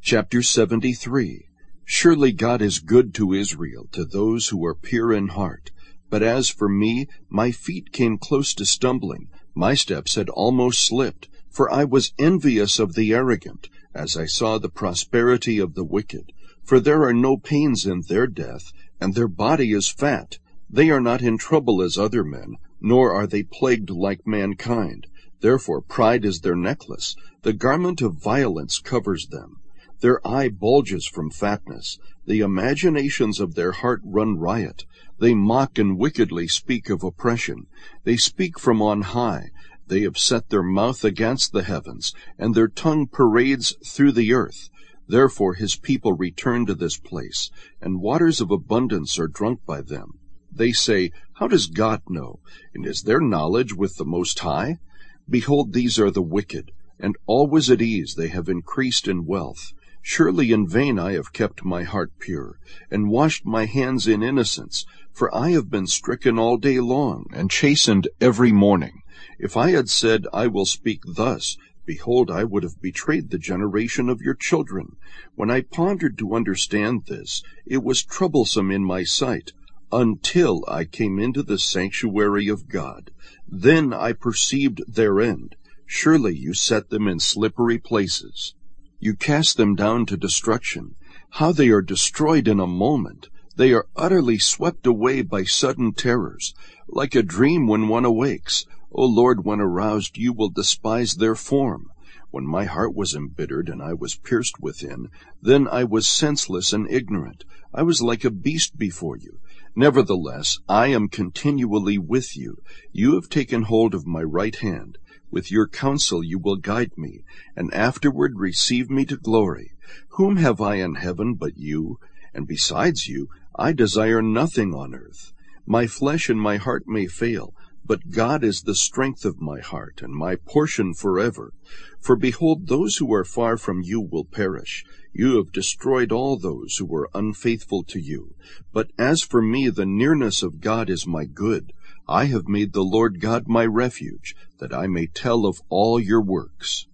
Chapter 73. Surely God is good to Israel, to those who are pure in heart. But as for me, my feet came close to stumbling. My steps had almost slipped, for I was envious of the arrogant, as I saw the prosperity of the wicked. For there are no pains in their death, and their body is fat. They are not in trouble as other men, nor are they plagued like mankind. Therefore pride is their necklace. The garment of violence covers them. Their eye bulges from fatness. The imaginations of their heart run riot. They mock and wickedly speak of oppression. They speak from on high. They have set their mouth against the heavens, and their tongue parades through the earth. Therefore his people return to this place, and waters of abundance are drunk by them. They say, How does God know? And is there knowledge with the Most High? Behold, these are the wicked, and always at ease they have increased in wealth. Surely in vain I have kept my heart pure, and washed my hands in innocence, for I have been stricken all day long, and chastened every morning. If I had said, I will speak thus, behold, I would have betrayed the generation of your children. When I pondered to understand this, it was troublesome in my sight, until I came into the sanctuary of God. Then I perceived their end. Surely you set them in slippery places. You cast them down to destruction. How they are destroyed in a moment! They are utterly swept away by sudden terrors, like a dream when one awakes. O Lord, when aroused, you will despise their form. When my heart was embittered and I was pierced within, then I was senseless and ignorant. I was like a beast before you. Nevertheless, I am continually with you. You have taken hold of my right hand. With your counsel you will guide me, and afterward receive me to glory. Whom have I in heaven but you? And besides you, I desire nothing on earth. My flesh and my heart may fail, but God is the strength of my heart, and my portion forever. For behold, those who are far from you will perish. You have destroyed all those who were unfaithful to you. But as for me, the nearness of God is my good. I have made the Lord God my refuge, that I may tell of all your works.